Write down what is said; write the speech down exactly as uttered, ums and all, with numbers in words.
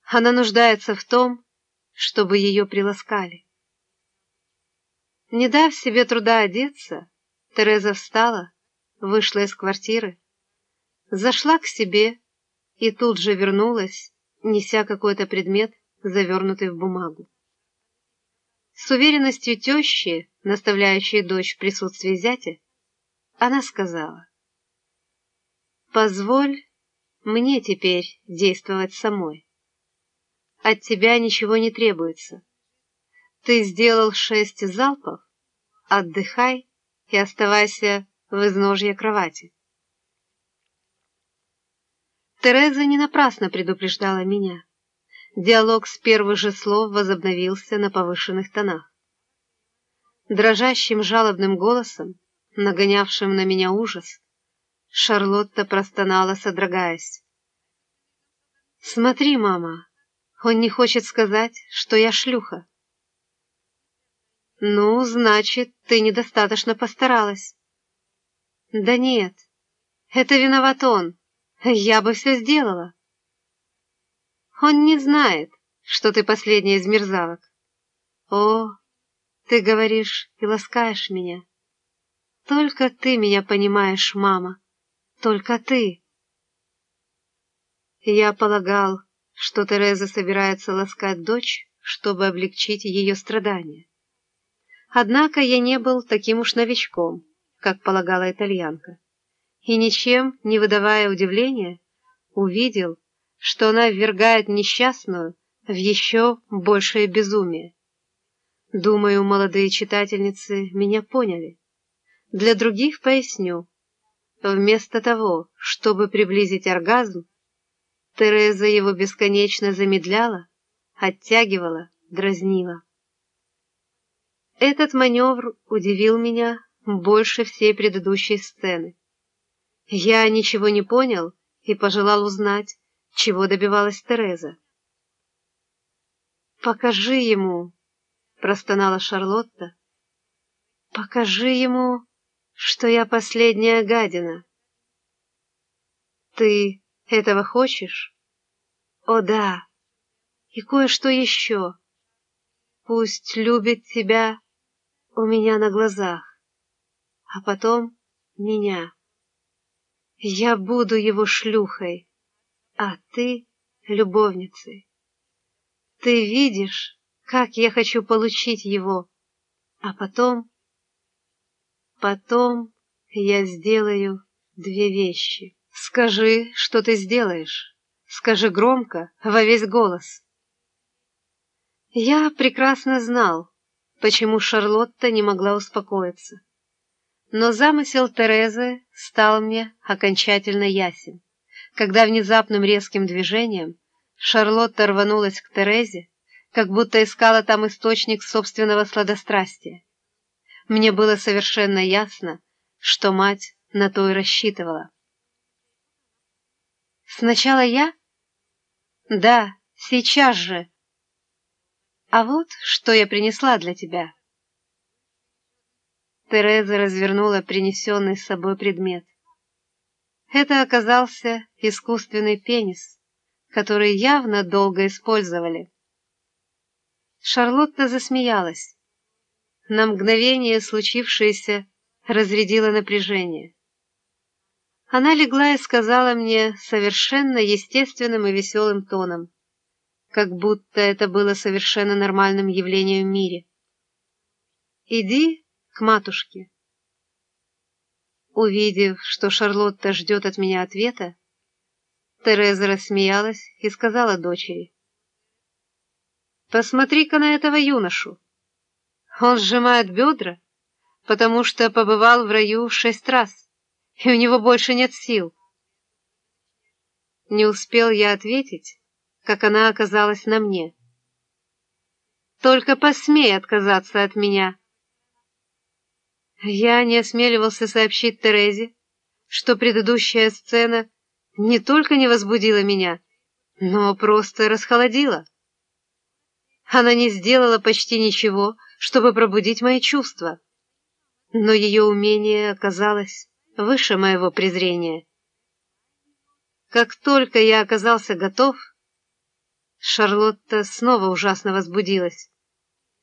Она нуждается в том, чтобы ее приласкали. Не дав себе труда одеться, Тереза встала, вышла из квартиры, зашла к себе и тут же вернулась, неся какой-то предмет, завернутый в бумагу. С уверенностью тещи, наставляющей дочь в присутствии зятя, она сказала: «Позволь мне теперь действовать самой. От тебя ничего не требуется. Ты сделал шесть залпов, отдыхай и оставайся в изножье кровати». Тереза не напрасно предупреждала меня. Диалог с первых же слов возобновился на повышенных тонах. Дрожащим жалобным голосом, нагонявшим на меня ужас, Шарлотта простонала, содрогаясь: «Смотри, мама, он не хочет сказать, что я шлюха». «Ну, значит, ты недостаточно постаралась». «Да нет, это виноват он, я бы все сделала». «Он не знает, что ты последняя из мерзавок». «О, ты говоришь и ласкаешь меня. Только ты меня понимаешь, мама, только ты». Я полагал, что Тереза собирается ласкать дочь, чтобы облегчить ее страдания. Однако я не был таким уж новичком, как полагала итальянка, и, ничем не выдавая удивления, увидел, что она ввергает несчастную в еще большее безумие. Думаю, молодые читательницы меня поняли. Для других поясню. Вместо того, чтобы приблизить оргазм, Тереза его бесконечно замедляла, оттягивала, дразнила. Этот маневр удивил меня больше всей предыдущей сцены. Я ничего не понял и пожелал узнать, чего добивалась Тереза. «Покажи ему», — простонала Шарлотта, — «покажи ему, что я последняя гадина». «Ты этого хочешь?» «О да, и кое-что еще. Пусть любит тебя у меня на глазах, а потом меня. Я буду его шлюхой, а ты — любовницей. Ты видишь, как я хочу получить его, а потом... Потом я сделаю две вещи. Скажи, что ты сделаешь. Скажи громко, во весь голос». Я прекрасно знал, почему Шарлотта не могла успокоиться. Но замысел Терезы стал мне окончательно ясен, когда внезапным резким движением Шарлотта рванулась к Терезе, как будто искала там источник собственного сладострастия. Мне было совершенно ясно, что мать на то и рассчитывала. «Сначала я?» «Да, сейчас же. А вот что я принесла для тебя». Тереза развернула принесенный с собой предмет. Это оказался искусственный пенис, который явно долго использовали. Шарлотта засмеялась. На мгновение случившееся разрядило напряжение. Она легла и сказала мне совершенно естественным и веселым тоном, как будто это было совершенно нормальным явлением в мире: «Иди к матушке». Увидев, что Шарлотта ждет от меня ответа, Тереза рассмеялась и сказала дочери: «Посмотри-ка на этого юношу. Он сжимает бедра, потому что побывал в раю шесть раз, и у него больше нет сил». Не успел я ответить, как она оказалась на мне. «Только посмей отказаться от меня». Я не осмеливался сообщить Терезе, что предыдущая сцена не только не возбудила меня, но просто расхолодила. Она не сделала почти ничего, чтобы пробудить мои чувства, но ее умение оказалось выше моего презрения. Как только я оказался готов, Шарлотта снова ужасно возбудилась.